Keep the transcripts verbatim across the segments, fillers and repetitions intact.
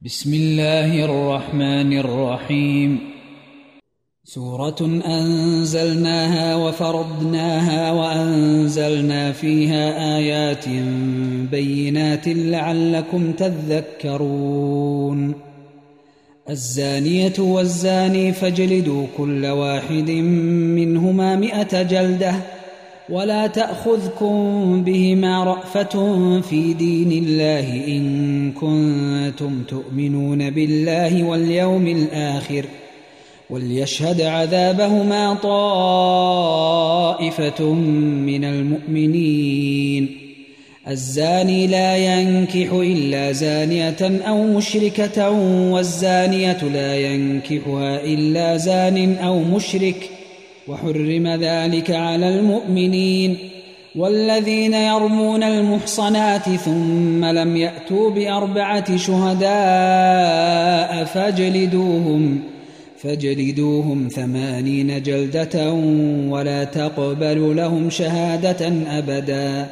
بسم الله الرحمن الرحيم. سورة أنزلناها وفرضناها وأنزلنا فيها آيات بينات لعلكم تذكرون. الزانية والزاني فاجلدوا كل واحد منهما مئة جلدة ولا تأخذكم بهما رأفة في دين الله إن كنتم تؤمنون بالله واليوم الآخر وليشهد عذابهما طائفة من المؤمنين. الزاني لا ينكح إلا زانية أو مشركة والزانية لا ينكحها إلا زان أو مشرك وحرم ذلك على المؤمنين. والذين يرمون المحصنات ثم لم يأتوا بأربعة شهداء فاجلدوهم فاجلدوهم ثمانين جلدة ولا تقبلوا لهم شهادة أبدا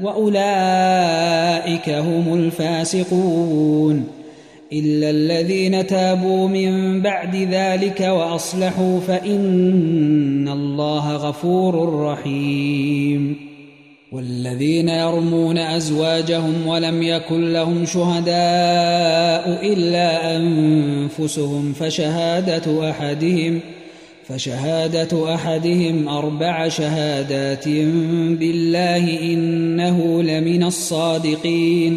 وأولئك هم الفاسقون إلا الذين تابوا من بعد ذلك وأصلحوا فإن الله غفور رحيم. والذين يرمون أزواجهم ولم يكن لهم شهداء إلا أنفسهم فشهادة أحدهم فشهادة أحدهم أربع شهادات بالله إنه لمن الصادقين.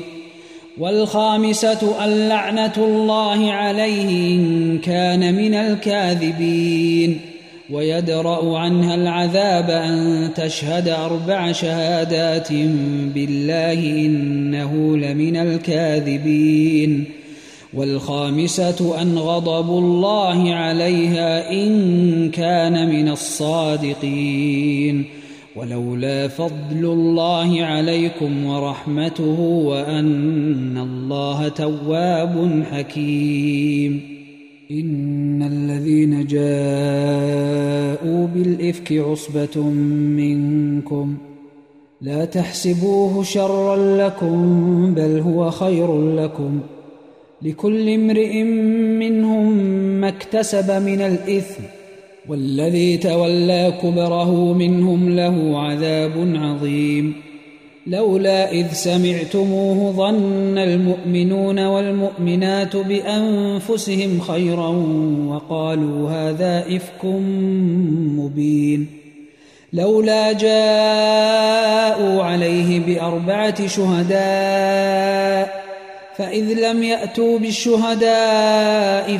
والخامسة اللعنة الله عليه إن كان من الكاذبين. ويدرأ عنها العذاب أن تشهد أربع شهادات بالله إنه لمن الكاذبين. والخامسة أن غضب الله عليها إن كان من الصادقين. ولولا فضل الله عليكم ورحمته وأن الله تواب حكيم. إن الذين جاءوا بالإفك عصبة منكم لا تحسبوه شرا لكم بل هو خير لكم لكل امرئ منهم ما اكتسب من الإثم والذي تولى كبره منهم له عذاب عظيم. لولا إذ سمعتموه ظن المؤمنون والمؤمنات بأنفسهم خيرا وقالوا هذا إفك مبين. لولا جاءوا عليه بأربعة شهداء فإذ لم يأتوا بالشهداء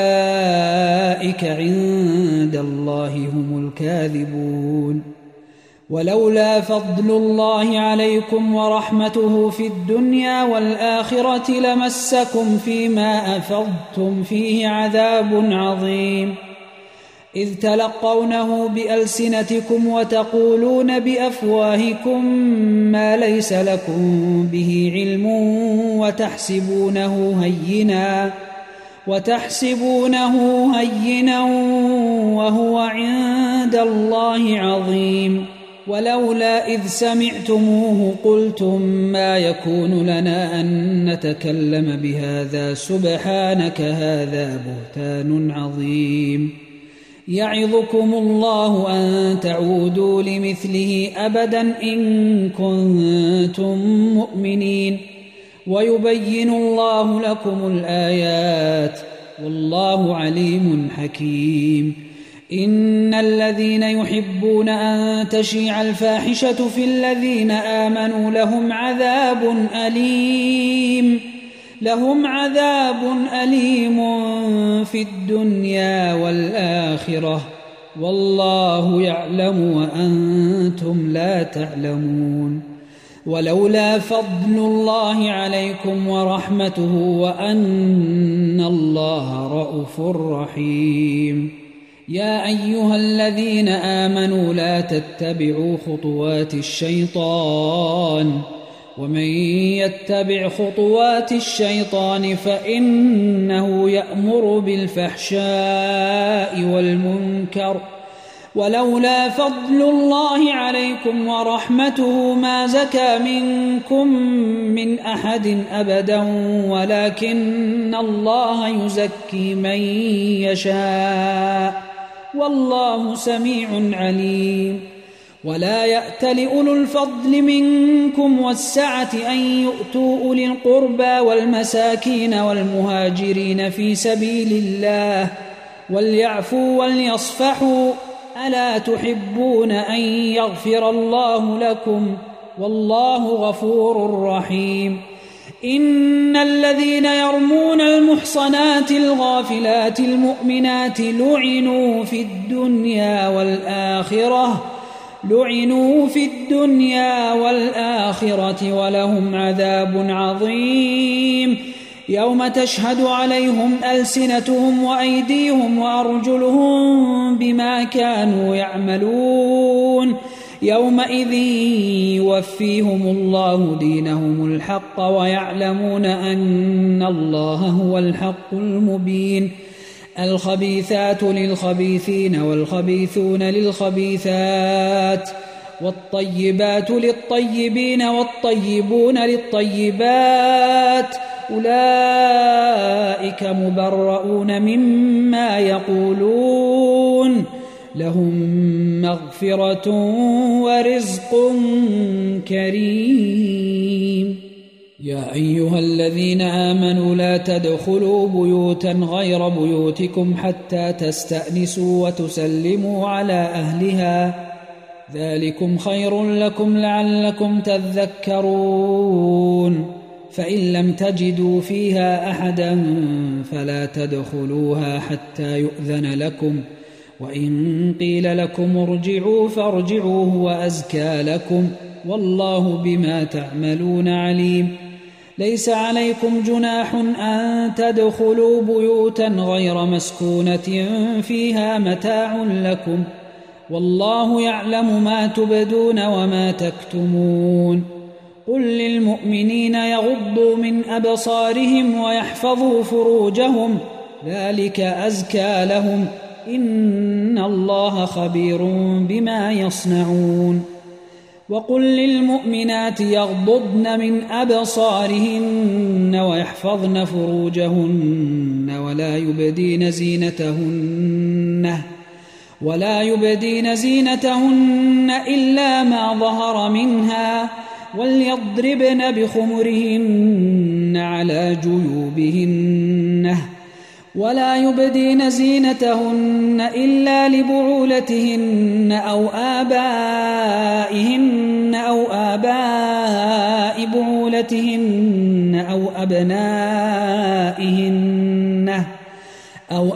فأولئك عند الله هم الكاذبون. ولولا فضل الله عليكم ورحمته في الدنيا والآخرة لمسكم فيما أفضتم فيه عذاب عظيم إذ تلقونه بألسنتكم وتقولون بأفواهكم ما ليس لكم به علم وتحسبونه هينا وتحسبونه هينا وهو عند الله عظيم. ولولا إذ سمعتموه قلتم ما يكون لنا أن نتكلم بهذا سبحانك هذا بهتان عظيم. يعظكم الله أن تعودوا لمثله أبدا إن كنتم مؤمنين ويبين الله لكم الآيات والله عليم حكيم. إن الذين يحبون أن تشيع الفاحشة في الذين آمنوا لهم عذاب أليم لهم عذاب أليم في الدنيا والآخرة والله يعلم وأنتم لا تعلمون. ولولا فضل الله عليكم ورحمته وأن الله رءوف رحيم. يا أيها الذين آمنوا لا تتبعوا خطوات الشيطان ومن يتبع خطوات الشيطان فإنه يأمر بالفحشاء والمنكر ولولا فضل الله عليكم ورحمته ما زكى منكم من أحد أبدا ولكن الله يزكي من يشاء والله سميع عليم. ولا يأتل أولو الفضل منكم والسعة أن يؤتوا أولي القربى والمساكين والمهاجرين في سبيل الله وليعفوا وليصفحوا ألا تحبون أن يغفر الله لكم والله غفور رحيم. إن الذين يرمون المحصنات الغافلات المؤمنات لعنوا في الدنيا والآخرة لعنوا في الدنيا والآخرة ولهم عذاب عظيم يوم تشهد عليهم ألسنتهم وأيديهم وأرجلهم بما كانوا يعملون يومئذ يوفيهم الله دينهم الحق ويعلمون أن الله هو الحق المبين. الخبيثات للخبيثين والخبيثون للخبيثات والطيبات للطيبين والطيبون للطيبات أولئك مبرؤون مما يقولون لهم مغفرة ورزق كريم. يا أيها الذين آمنوا لا تدخلوا بيوتا غير بيوتكم حتى تستأنسوا وتسلموا على أهلها ذلكم خير لكم لعلكم تذكرون. فإن لم تجدوا فيها أحدا فلا تدخلوها حتى يؤذن لكم وإن قيل لكم ارجعوا فارجعوا هو أزكى لكم والله بما تعملون عليم. ليس عليكم جناح أن تدخلوا بيوتا غير مسكونة فيها متاع لكم والله يعلم ما تبدون وما تكتمون. قل للمؤمنين يغضوا من أبصارهم ويحفظوا فروجهم ذلك أزكى لهم إن الله خبير بما يصنعون. وقل للمؤمنات يغضضن من أبصارهن ويحفظن فروجهن ولا يبدين زينتهن ولا يبدين زينتهن إلا ما ظهر منها وليضربن بخمرهن على جيوبهن ولا يبدين زينتهن إلا لبعولتهن أو آبائهن أو آباء بعولتهن أو أبنائهن أو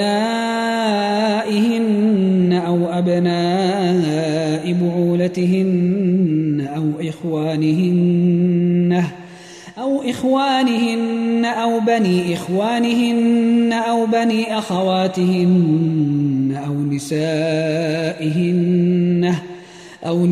أبنائهن أو أبناء بعولتهن أو إخوانهن أو إخوانهن أو بني إخوانهن أو بني أخواتهن أو نسائهن أو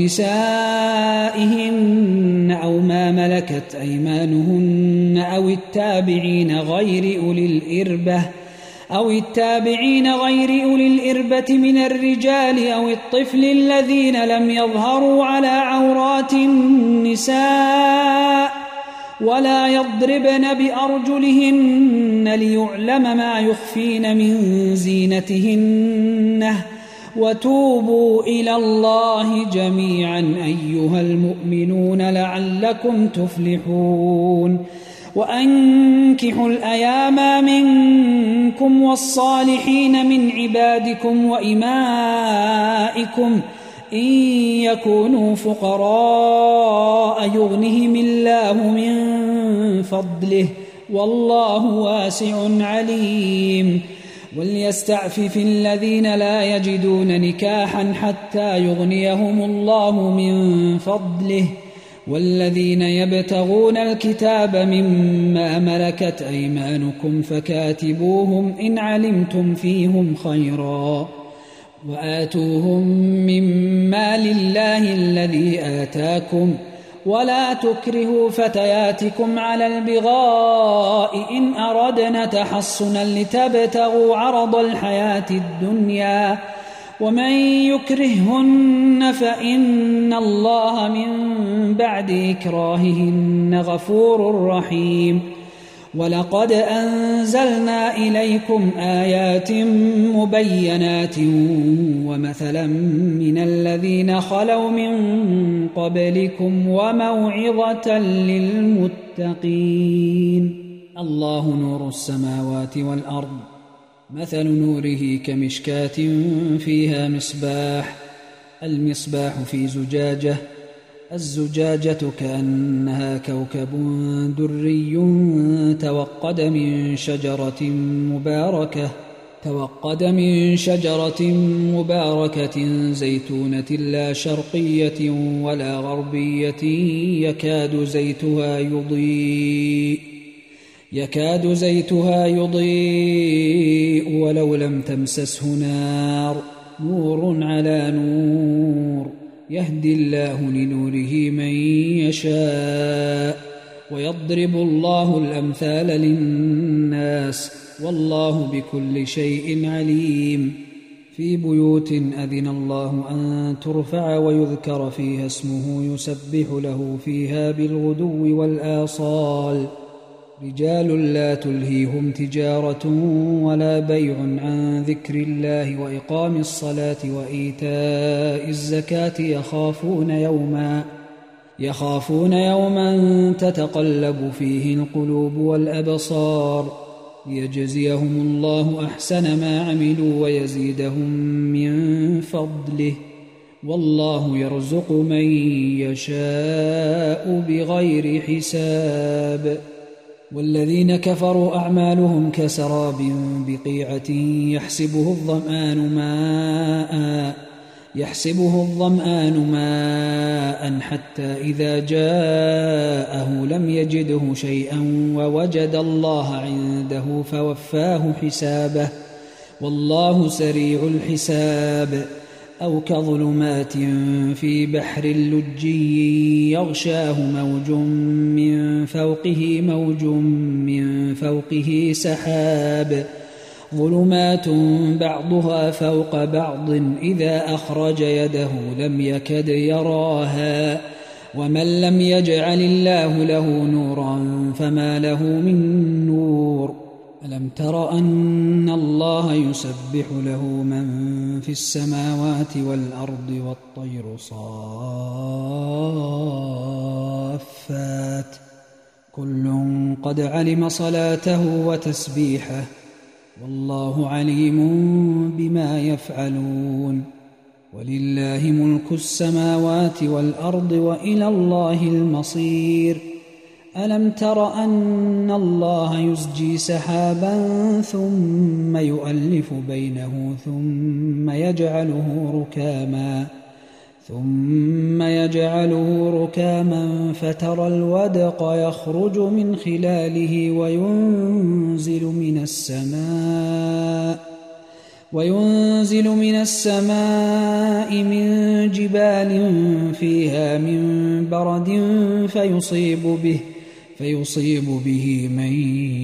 نسائهن أو ما ملكت أيمانهن أو التابعين غير أولي الإربة أو التابعين غير أولي الإربة من الرجال أو الطفل الذين لم يظهروا على عورات النساء ولا يضربن بأرجلهن ليعلم ما يخفين من زينتهن وتوبوا إلى الله جميعا أيها المؤمنون لعلكم تفلحون. وأنكحوا الأيام منكم والصالحين من عبادكم وإمائكم إن يكونوا فقراء يغنهم الله من فضله والله واسع عليم. وليستعفف الذين لا يجدون نكاحا حتى يغنيهم الله من فضله والذين يبتغون الكتاب مما ملكت أيمانكم فكاتبوهم إن علمتم فيهم خيرا وآتوهم مما لله الذي آتاكم ولا تكرهوا فتياتكم على البغاء إن أردنا تحصنا لتبتغوا عرض الحياة الدنيا ومن يكرههن فإن الله من بعد إكراههن غفور رحيم. ولقد أنزلنا إليكم آيات مبينات ومثلا من الذين خلوا من قبلكم وموعظة للمتقين. الله نور السماوات والأرض، مثل نوره كمشكاة فيها مصباح، المصباح في زجاجة، الزجاجة كأنها كوكب دري توقد من شجرة مباركة توقد من شجرة مباركة زيتونة لا شرقية ولا غربية يكاد زيتها يضيء يكاد زيتها يضيء ولو لم تمسسه نار، نور على نور، يهدي الله لنوره من يشاء ويضرب الله الأمثال للناس والله بكل شيء عليم. في بيوت أذن الله أن ترفع ويذكر فيها اسمه يسبح له فيها بالغدو والآصال، رجال لا تلهيهم تجارة ولا بيع عن ذكر الله وإقام الصلاة وإيتاء الزكاة يخافون يوما يخافون يوما تتقلب فيه القلوب والأبصار، ليجزيهم الله أحسن ما عملوا ويزيدهم من فضله، والله يرزق من يشاء بغير حساب. والذين كفروا أعمالهم كسراب بقيعة يحسبه الظمآن ماء يحسبه الظمآن ماء حتى إذا جاءه لم يجده شيئا ووجد الله عنده فوفاه حسابه، والله سريع الحساب. أو كظلمات في بحر لجي يغشاه موج من فوقه موج من فوقه سحاب، ظلمات بعضها فوق بعض إذا أخرج يده لم يكد يراها، ومن لم يجعل الله له نورا فما له من نور. ألم تر أن الله يسبح له من في السماوات والأرض والطير صافات، كل قد علم صلاته وتسبيحه، والله عليم بما يفعلون. ولله ملك السماوات والأرض وإلى الله المصير. ألم تر أن الله يزجي سحابا ثم يؤلف بينه ثم يجعله ركاما ثم يجعله ركاما فترى الودق يخرج من خلاله وينزل من السماء وينزل من السماء من جبال فيها من برد فيصيب به فيصيب به من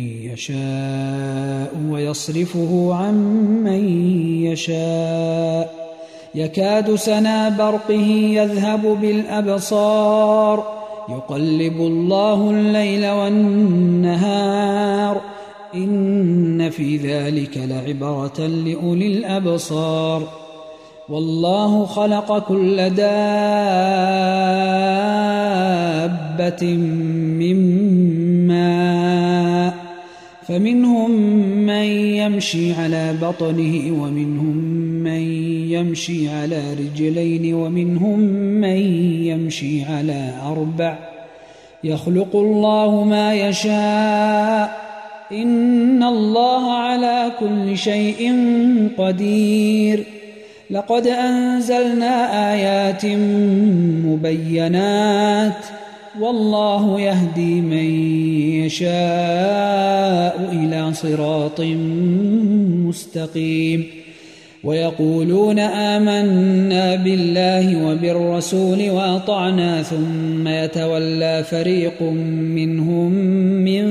يشاء ويصرفه عن من يشاء، يكاد سنا برقه يذهب بالأبصار، يقلب الله الليل والنهار، إن في ذلك لعبرة لأولي الأبصار. والله خلق كل دابة من ماء، فمنهم من يمشي على بطنه ومنهم من يمشي على رجلين ومنهم من يمشي على أربع، يخلق الله ما يشاء، إن الله على كل شيء قدير. لقد أنزلنا آيات مبينات، والله يهدي من يشاء إلى صراط مستقيم. ويقولون آمنا بالله وبالرسول وأطعنا ثم يتولى فريق منهم من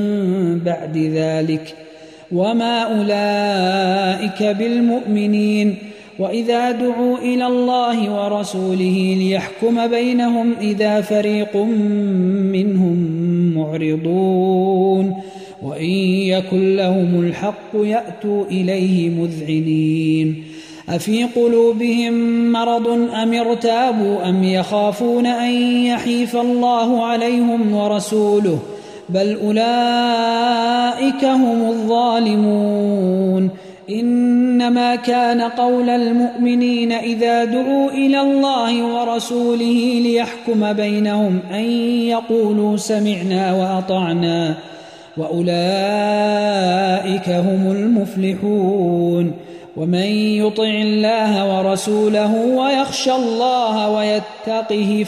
بعد ذلك وما أولئك بالمؤمنين، وإذا دعوا إلى الله ورسوله ليحكم بينهم إذا فريق منهم معرضون وإن يكن لهم الحق يأتوا إليه مذعنين أفي قلوبهم مرض أم ارتابوا أم يخافون أن يحيف الله عليهم ورسوله بل أولئك هم الظالمون إنما كان قول المؤمنين إذا دعوا إلى الله ورسوله ليحكم بينهم أن يقولوا سمعنا وأطعنا وأولئك هم المفلحون ومن يطع الله ورسوله ويخشى الله ويتقه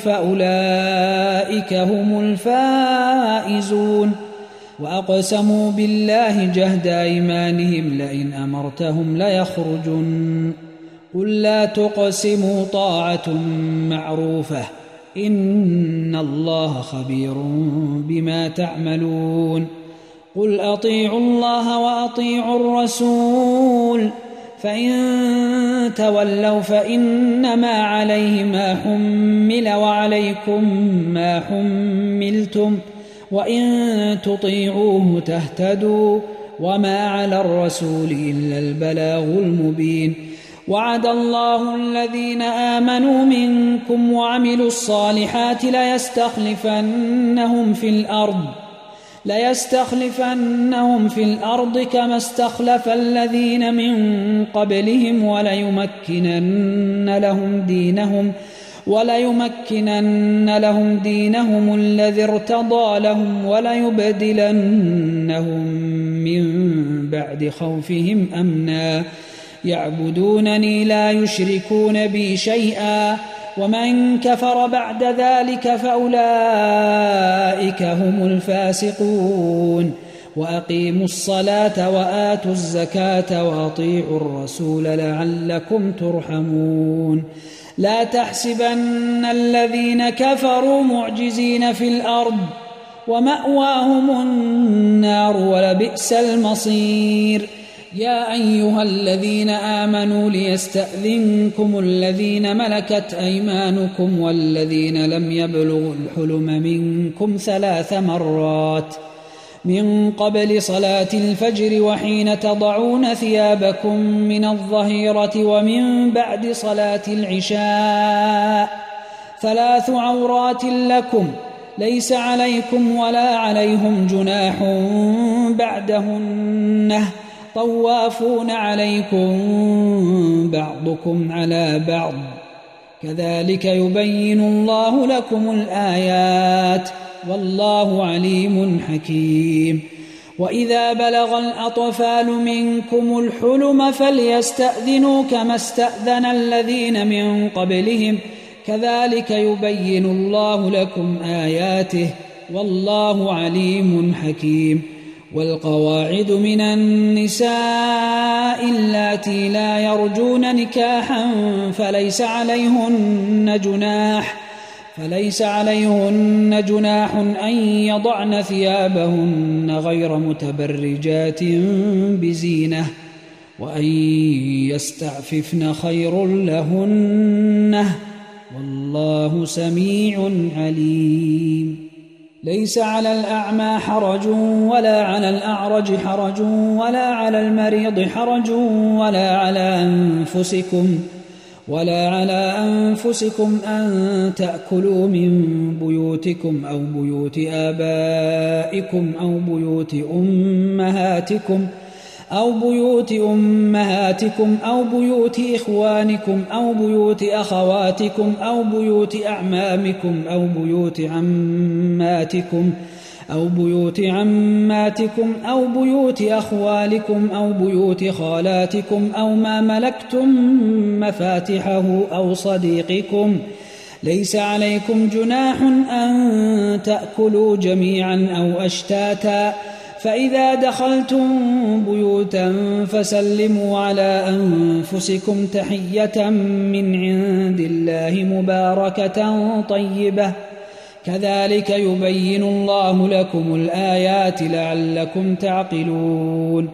فأولئك هم الفائزون وأقسموا بالله جهد أيمانهم لئن أمرتهم ليخرجن قل لا تقسموا طاعة معروفة إن الله خبير بما تعملون قل أطيعوا الله وأطيعوا الرسول فإن تولوا فإنما عليه ما حمل وعليكم ما حملتم وإن تطيعوه تهتدوا وما على الرسول إلا البلاغ المبين وعد الله الذين آمنوا منكم وعملوا الصالحات ليستخلفنهم في الأرض ليستخلفنهم في الأرض كما استخلف الذين من قبلهم وليمكنن لهم دينهم وليمكنن لهم دينهم الذي ارتضى لهم وليبدلنهم من بعد خوفهم أمنا يعبدونني لا يشركون بي شيئا ومن كفر بعد ذلك فأولئك هم الفاسقون وأقيموا الصلاة وآتوا الزكاة وأطيعوا الرسول لعلكم ترحمون لا تحسبن الذين كفروا معجزين في الأرض ومأواهم النار ولبئس المصير يا أيها الذين آمنوا ليستأذنكم الذين ملكت أيمانكم والذين لم يبلغوا الحلم منكم ثلاث مرات من قبل صلاة الفجر وحين تضعون ثيابكم من الظهيرة ومن بعد صلاة العشاء ثلاث عورات لكم ليس عليكم ولا عليهم جناح بعدهن طوافون عليكم بعضكم على بعض كذلك يبين الله لكم الآيات والله عليم حكيم وإذا بلغ الأطفال منكم الحلم فليستأذنوا كما استأذن الذين من قبلهم كذلك يبين الله لكم آياته والله عليم حكيم والقواعد من النساء اللاتي لا يرجون نكاحا فليس عليهن جناح فليس عليهن جناح أن يضعن ثيابهن غير متبرجات بزينة وأن يستعففن خير لهن والله سميع عليم ليس على الأعمى حرج ولا على الأعرج حرج ولا على المريض حرج ولا على أنفسكم ولا على أنفسكم أن تأكلوا من بيوتكم أو بيوت آبائكم أو بيوت أمهاتكم أو بيوت أمهاتكم أو بيوت إخوانكم أو بيوت أخواتكم أو بيوت أعمامكم أو بيوت عماتكم أو بيوت عماتكم أو بيوت أخوالكم أو بيوت خالاتكم أو ما ملكتم مفاتحه أو صديقكم ليس عليكم جناح أن تأكلوا جميعا أو أشتاتا فإذا دخلتم بيوتا فسلموا على أنفسكم تحية من عند الله مباركة طيبة كذلك يبين الله لكم الآيات لعلكم تعقلون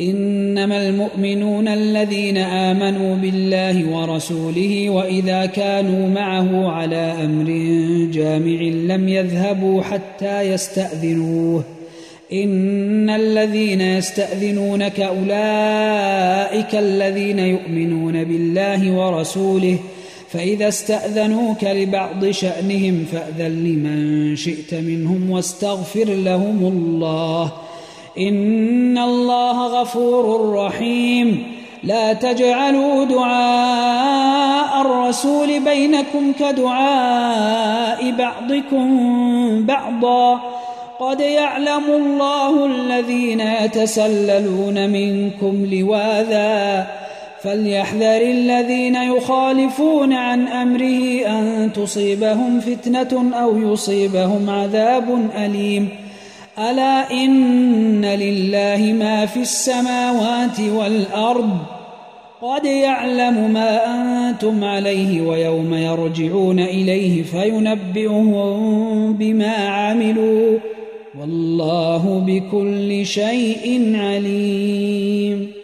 إنما المؤمنون الذين آمنوا بالله ورسوله وإذا كانوا معه على أمر جامع لم يذهبوا حتى يستأذنوه إن الذين يستأذنونك أولئك الذين يؤمنون بالله ورسوله فإذا استأذنوك لبعض شأنهم فأذن لمن شئت منهم واستغفر لهم الله إن الله غفور رحيم لا تجعلوا دعاء الرسول بينكم كدعاء بعضكم بعضا قد يعلم الله الذين يتسللون منكم لواذا فليحذر الذين يخالفون عن أمره أن تصيبهم فتنة أو يصيبهم عذاب أليم ألا إن لله ما في السماوات والأرض قد يعلم ما أنتم عليه ويوم يرجعون إليه فينبئهم بما عملوا والله بكل شيء عليم.